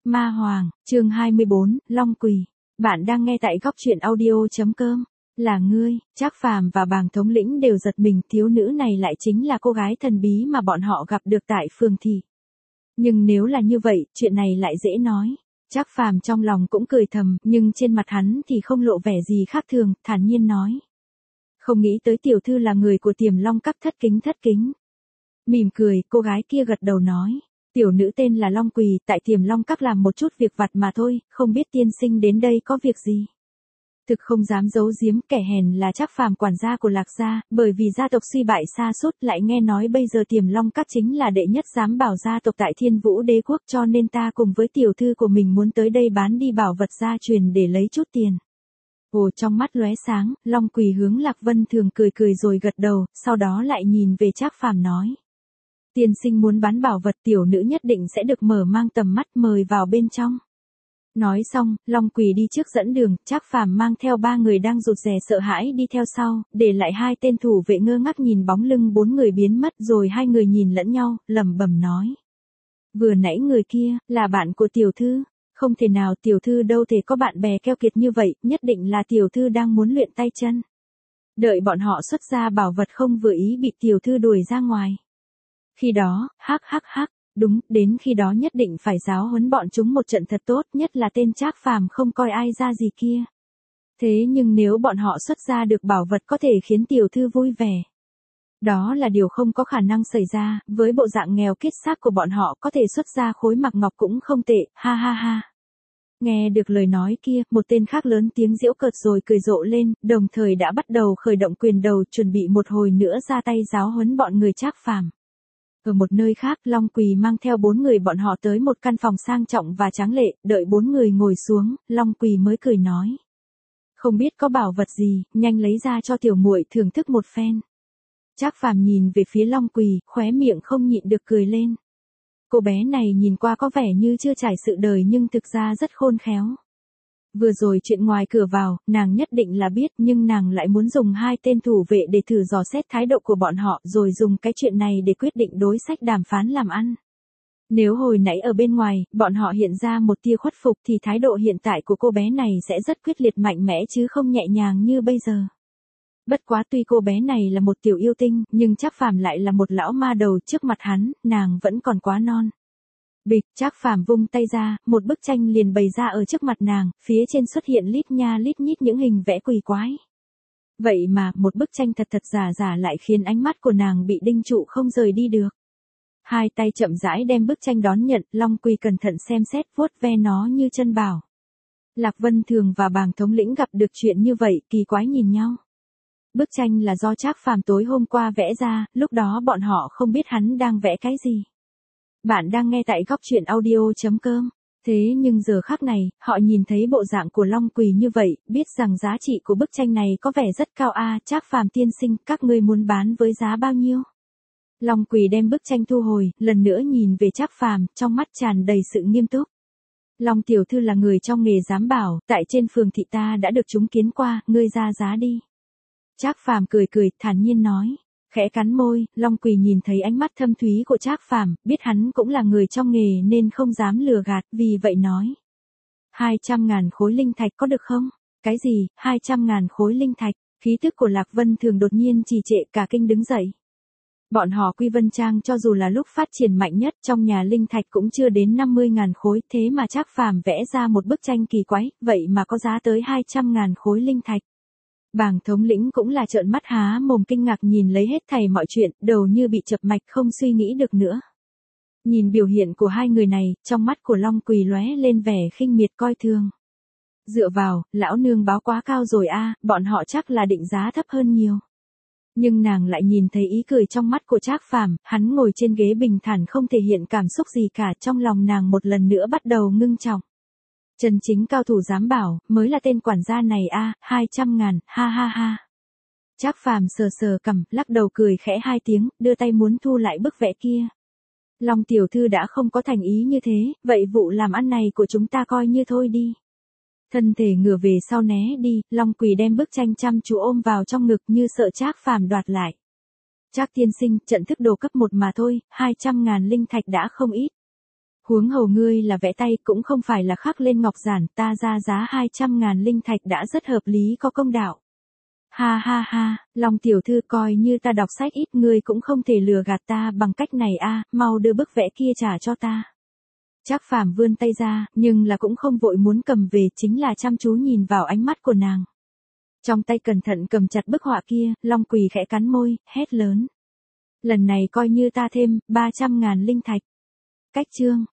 Ma Hoàng, chương 24, Long Quỳ. Bạn đang nghe tại góc truyện audio.com. Là ngươi, Trác Phàm và Bàng thống lĩnh đều giật mình, thiếu nữ này lại chính là cô gái thần bí mà bọn họ gặp được tại phường thị. Nhưng nếu là như vậy, chuyện này lại dễ nói. Trác Phàm trong lòng cũng cười thầm, nhưng trên mặt hắn thì không lộ vẻ gì khác thường, thản nhiên nói. Không nghĩ tới tiểu thư là người của Tiềm Long Các, thất kính. Mỉm cười, cô gái kia gật đầu nói. Tiểu nữ tên là Long Quỳ, tại Tiềm Long Các làm một chút việc vặt mà thôi, không biết tiên sinh đến đây có việc gì. Thực không dám giấu giếm, kẻ hèn là Trác Phàm quản gia của Lạc gia, bởi vì gia tộc suy bại sa sút, lại nghe nói bây giờ Tiềm Long Các chính là đệ nhất giám bảo gia tộc tại Thiên Vũ Đế quốc, cho nên ta cùng với tiểu thư của mình muốn tới đây bán đi bảo vật gia truyền để lấy chút tiền. Ồ, trong mắt lóe sáng, Long Quỳ hướng Lạc Vân Thường cười rồi gật đầu, sau đó lại nhìn về Trác Phàm nói. Tiên sinh muốn bán bảo vật, tiểu nữ nhất định sẽ được mở mang tầm mắt, mời vào bên trong. Nói xong, Long Quỳ đi trước dẫn đường, Trác Phàm mang theo 3 người đang rụt rè sợ hãi đi theo sau, để lại 2 tên thủ vệ ngơ ngác nhìn bóng lưng 4 người biến mất, rồi 2 người nhìn lẫn nhau, lẩm bẩm nói. Vừa nãy người kia, là bạn của tiểu thư. Không thể nào, tiểu thư đâu thể có bạn bè keo kiệt như vậy, nhất định là tiểu thư đang muốn luyện tay chân. Đợi bọn họ xuất ra bảo vật không vừa ý bị tiểu thư đuổi ra ngoài. Khi đó, hắc, đúng, đến khi đó nhất định phải giáo huấn bọn chúng một trận thật tốt, nhất là tên Trác Phàm không coi ai ra gì kia. Thế nhưng nếu bọn họ xuất ra được bảo vật có thể khiến tiểu thư vui vẻ. Đó là điều không có khả năng xảy ra, với bộ dạng nghèo kiết xác của bọn họ có thể xuất ra khối mặc ngọc cũng không tệ, ha. Nghe được lời nói kia, một tên khác lớn tiếng giễu cợt rồi cười rộ lên, đồng thời đã bắt đầu khởi động quyền đầu, chuẩn bị một hồi nữa ra tay giáo huấn bọn người Trác Phàm. Ở một nơi khác, Long Quỳ mang theo 4 người bọn họ tới một căn phòng sang trọng và tráng lệ, đợi 4 người ngồi xuống, Long Quỳ mới cười nói. Không biết có bảo vật gì, nhanh lấy ra cho tiểu muội thưởng thức một phen. Trác Phàm nhìn về phía Long Quỳ, khóe miệng không nhịn được cười lên. Cô bé này nhìn qua có vẻ như chưa trải sự đời nhưng thực ra rất khôn khéo. Vừa rồi chuyện ngoài cửa vào, nàng nhất định là biết, nhưng nàng lại muốn dùng 2 tên thủ vệ để thử dò xét thái độ của bọn họ, rồi dùng cái chuyện này để quyết định đối sách đàm phán làm ăn. Nếu hồi nãy ở bên ngoài, bọn họ hiện ra một tia khuất phục thì thái độ hiện tại của cô bé này sẽ rất quyết liệt mạnh mẽ chứ không nhẹ nhàng như bây giờ. Bất quá tuy cô bé này là một tiểu yêu tinh, nhưng Trác Phàm lại là một lão ma đầu, trước mặt hắn, nàng vẫn còn quá non. Bịch, Trác Phàm vung tay ra, một bức tranh liền bày ra ở trước mặt nàng, phía trên xuất hiện lít nha lít nhít những hình vẽ quỷ quái. Vậy mà, một bức tranh thật giả lại khiến ánh mắt của nàng bị đinh trụ không rời đi được. 2 tay chậm rãi đem bức tranh đón nhận, Long Quỳ cẩn thận xem xét, vuốt ve nó như chân bảo. Lạc Vân Thường và Bàng thống lĩnh gặp được chuyện như vậy, kỳ quái nhìn nhau. Bức tranh là do Trác Phàm tối hôm qua vẽ ra, lúc đó bọn họ không biết hắn đang vẽ cái gì. Bạn đang nghe tại góc truyện audio.com. Thế nhưng giờ khắc này, họ nhìn thấy bộ dạng của Long Quỳ như vậy, biết rằng giá trị của bức tranh này có vẻ rất cao a. Trác Phàm tiên sinh, các ngươi muốn bán với giá bao nhiêu? Long Quỳ đem bức tranh thu hồi, lần nữa nhìn về Trác Phàm, trong mắt tràn đầy sự nghiêm túc. Long tiểu thư là người trong nghề giám bảo, tại trên phường thị ta đã được chúng kiến qua, ngươi ra giá đi. Trác Phàm cười, thản nhiên nói. Khẽ cắn môi, Long Quỳ nhìn thấy ánh mắt thâm thúy của Trác Phàm, biết hắn cũng là người trong nghề nên không dám lừa gạt, vì vậy nói. 200.000 khối linh thạch có được không? Cái gì, 200.000 khối linh thạch? Khí tức của Lạc Vân Thường đột nhiên trì trệ, cả kinh đứng dậy. Bọn họ Quy Vân Trang cho dù là lúc phát triển mạnh nhất trong nhà linh thạch cũng chưa đến 50.000 khối, thế mà Trác Phàm vẽ ra một bức tranh kỳ quái, vậy mà có giá tới 200.000 khối linh thạch. Bàng thống lĩnh cũng là trợn mắt há mồm kinh ngạc nhìn lấy hết thảy mọi chuyện, đầu như bị chập mạch không suy nghĩ được nữa. Nhìn biểu hiện của 2 người này, trong mắt của Long Quỳ lóe lên vẻ khinh miệt coi thường. Dựa vào, lão nương báo quá cao rồi a, bọn họ chắc là định giá thấp hơn nhiều. Nhưng nàng lại nhìn thấy ý cười trong mắt của Trác Phàm, hắn ngồi trên ghế bình thản không thể hiện cảm xúc gì cả, trong lòng nàng một lần nữa bắt đầu ngưng trọng. Chân chính cao thủ giám bảo, mới là tên quản gia này a, 200.000, ha. Trác Phàm sờ cằm, lắc đầu cười khẽ 2 tiếng, đưa tay muốn thu lại bức vẽ kia. Long tiểu thư đã không có thành ý như thế, vậy vụ làm ăn này của chúng ta coi như thôi đi. Thân thể ngửa về sau né đi, Long Quỳ đem bức tranh chăm chú ôm vào trong ngực như sợ Trác Phàm đoạt lại. Trác tiên sinh, trận thức đồ cấp 1 mà thôi, 200.000 linh thạch đã không ít. Huống hồ ngươi là vẽ tay cũng không phải là khắc lên ngọc giản, ta ra giá 200.000 linh thạch đã rất hợp lý có công đạo. Ha ha ha, Long tiểu thư coi như ta đọc sách ít ngươi cũng không thể lừa gạt ta bằng cách này a, mau đưa bức vẽ kia trả cho ta. Trác Phàm vươn tay ra, nhưng là cũng không vội muốn cầm về, chính là chăm chú nhìn vào ánh mắt của nàng. Trong tay cẩn thận cầm chặt bức họa kia, Long Quỳ khẽ cắn môi, hét lớn. Lần này coi như ta thêm 300.000 linh thạch. Cách chương